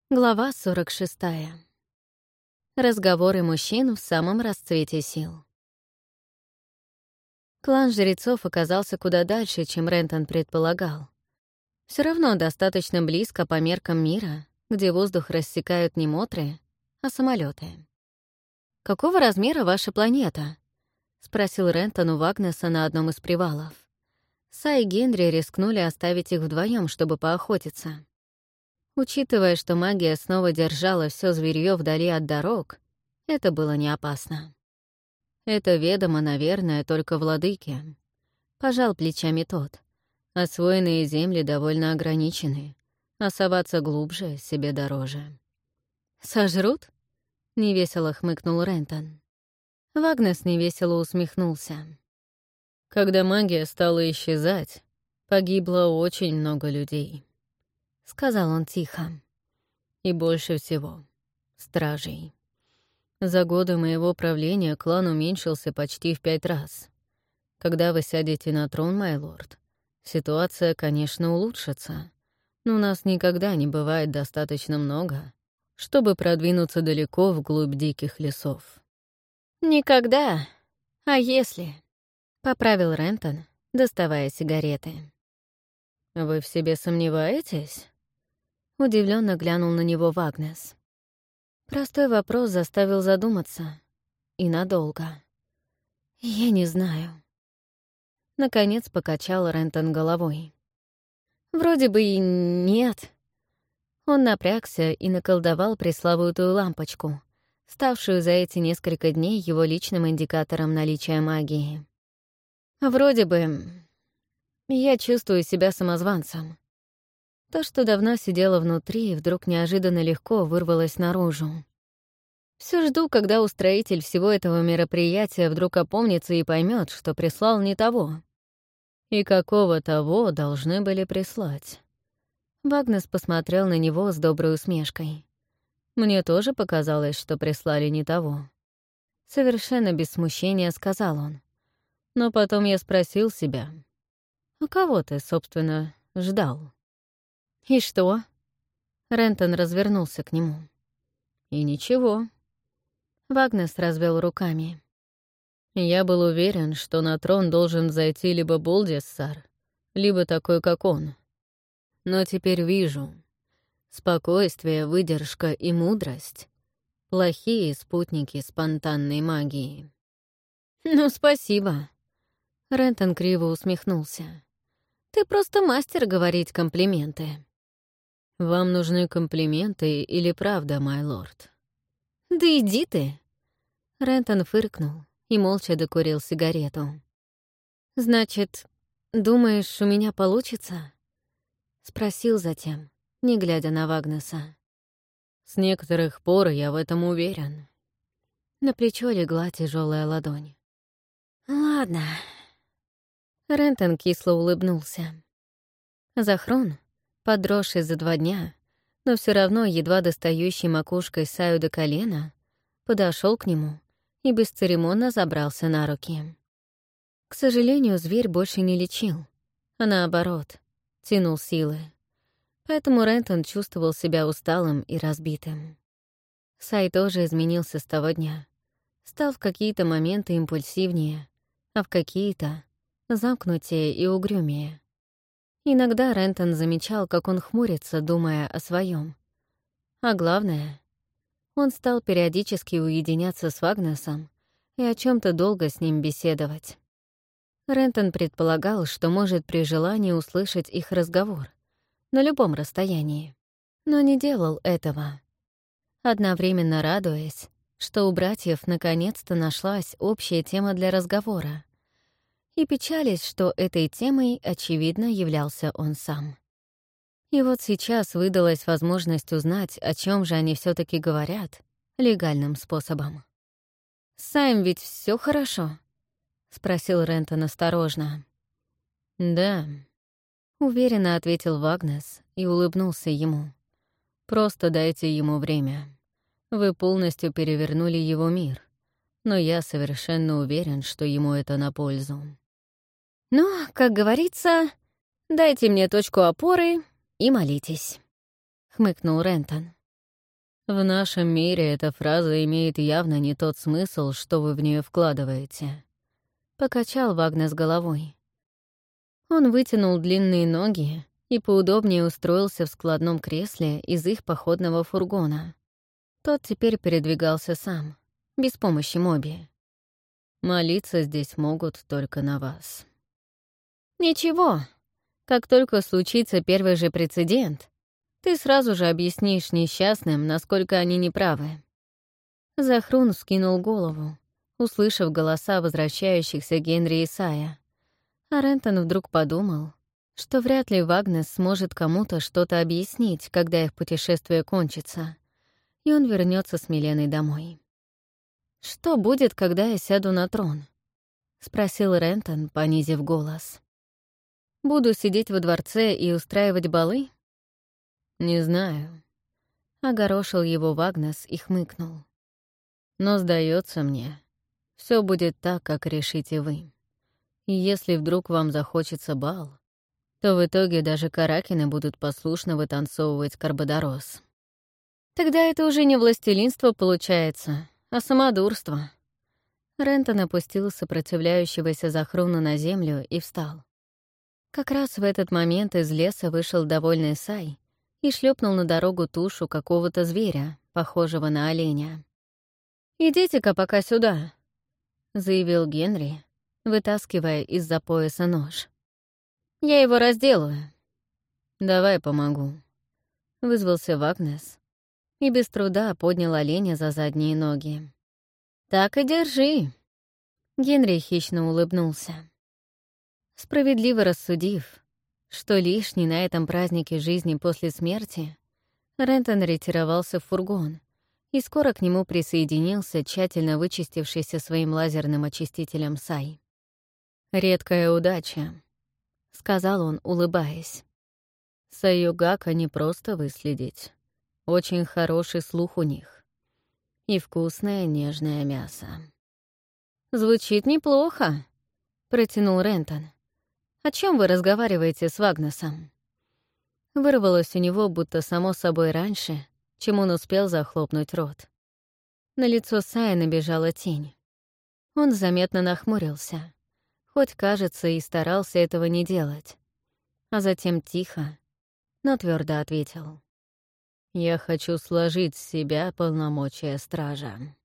Глава 46. Разговоры мужчин в самом расцвете сил. Клан жрецов оказался куда дальше, чем Рентон предполагал. Все равно достаточно близко по меркам мира, где воздух рассекают не мотры, а самолеты. «Какого размера ваша планета?» — спросил Рентон у Вагнеса на одном из привалов. Са и Генри рискнули оставить их вдвоем, чтобы поохотиться. Учитывая, что магия снова держала все зверьё вдали от дорог, это было не опасно. Это ведомо, наверное, только владыке. Пожал плечами тот. Освоенные земли довольно ограничены, а соваться глубже себе дороже. «Сожрут?» — невесело хмыкнул Рентон. Вагнес невесело усмехнулся. «Когда магия стала исчезать, погибло очень много людей», — сказал он тихо. «И больше всего — стражей. За годы моего правления клан уменьшился почти в 5 раз. Когда вы сядете на трон, май лорд, ситуация, конечно, улучшится, но нас никогда не бывает достаточно много, чтобы продвинуться далеко вглубь диких лесов». «Никогда. А если?» — поправил Рентон, доставая сигареты. «Вы в себе сомневаетесь?» Удивленно глянул на него Вагнес. Простой вопрос заставил задуматься. И надолго. «Я не знаю». Наконец покачал Рентон головой. «Вроде бы и нет». Он напрягся и наколдовал пресловутую лампочку, ставшую за эти несколько дней его личным индикатором наличия магии. «Вроде бы я чувствую себя самозванцем». То, что давно сидело внутри, вдруг неожиданно легко вырвалось наружу. Всё жду, когда устроитель всего этого мероприятия вдруг опомнится и поймет, что прислал не того. И какого того должны были прислать. Вагнес посмотрел на него с доброй усмешкой. Мне тоже показалось, что прислали не того. Совершенно без смущения сказал он. Но потом я спросил себя, а кого ты, собственно, ждал? «И что?» Рентон развернулся к нему. «И ничего». Вагнес развел руками. «Я был уверен, что на трон должен зайти либо Болдиссар, либо такой, как он. Но теперь вижу. Спокойствие, выдержка и мудрость — плохие спутники спонтанной магии». «Ну, спасибо». Рентон криво усмехнулся. «Ты просто мастер говорить комплименты». «Вам нужны комплименты или правда, май лорд?» «Да иди ты!» Рентон фыркнул и молча докурил сигарету. «Значит, думаешь, у меня получится?» Спросил затем, не глядя на Вагнеса. «С некоторых пор я в этом уверен». На плечо легла тяжелая ладонь. «Ладно». Рентон кисло улыбнулся. Захрон, подросший за 2 дня, но все равно едва достающий макушкой Саю до колена, подошел к нему и бесцеремонно забрался на руки. К сожалению, зверь больше не лечил, а наоборот, тянул силы. Поэтому Рентон чувствовал себя усталым и разбитым. Сай тоже изменился с того дня. Стал в какие-то моменты импульсивнее, а в какие-то — замкнутее и угрюмее. Иногда Рентон замечал, как он хмурится, думая о своем. А главное, он стал периодически уединяться с Вагнесом и о чем то долго с ним беседовать. Рентон предполагал, что может при желании услышать их разговор на любом расстоянии, но не делал этого, одновременно радуясь, что у братьев наконец-то нашлась общая тема для разговора, и печались, что этой темой, очевидно, являлся он сам. И вот сейчас выдалась возможность узнать, о чем же они все таки говорят, легальным способом. «С Саем ведь все хорошо?» — спросил Рентон осторожно. «Да», — уверенно ответил Вагнес и улыбнулся ему. «Просто дайте ему время. Вы полностью перевернули его мир, но я совершенно уверен, что ему это на пользу». «Ну, как говорится, дайте мне точку опоры и молитесь», — хмыкнул Рентон. В нашем мире эта фраза имеет явно не тот смысл, что вы в нее вкладываете. Покачал Вагнес головой. Он вытянул длинные ноги и поудобнее устроился в складном кресле из их походного фургона. Тот теперь передвигался сам, без помощи Моби. Молиться здесь могут только на вас. Ничего. Как только случится первый же прецедент, ты сразу же объяснишь несчастным, насколько они неправы. Захрун вскинул голову, услышав голоса возвращающихся Генри и Сая. А Рентон вдруг подумал, что вряд ли Вагнес сможет кому-то что-то объяснить, когда их путешествие кончится, и он вернется с Миленой домой. «Что будет, когда я сяду на трон?» — спросил Рентон, понизив голос. «Буду сидеть во дворце и устраивать балы?» «Не знаю», — огорошил его Вагнес и хмыкнул. «Но, сдается мне, все будет так, как решите вы. И если вдруг вам захочется бал, то в итоге даже каракины будут послушно вытанцовывать Карбодарос. Тогда это уже не властелинство получается, а самодурство». Рентон опустил сопротивляющегося Захруна на землю и встал. Как раз в этот момент из леса вышел довольный Сай и шлепнул на дорогу тушу какого-то зверя, похожего на оленя. «Идите-ка пока сюда», — заявил Генри, вытаскивая из-за пояса нож. «Я его разделаю». «Давай помогу», — вызвался Вагнес и без труда поднял оленя за задние ноги. «Так и держи». Генри хищно улыбнулся. Справедливо рассудив, что лишний на этом празднике жизни после смерти, Рентон ретировался в фургон, и скоро к нему присоединился тщательно вычистившийся своим лазерным очистителем Сай. «Редкая удача», — сказал он, улыбаясь. «Саюгака не просто выследить. Очень хороший слух у них. И вкусное нежное мясо». «Звучит неплохо», — протянул Рентон. «О чем вы разговариваете с Вагнесом?» Вырвалось у него будто само собой раньше, чем он успел захлопнуть рот. На лицо Сая набежала тень. Он заметно нахмурился, хоть, кажется, и старался этого не делать. А затем тихо, но твердо ответил. «Я хочу сложить с себя полномочия стража».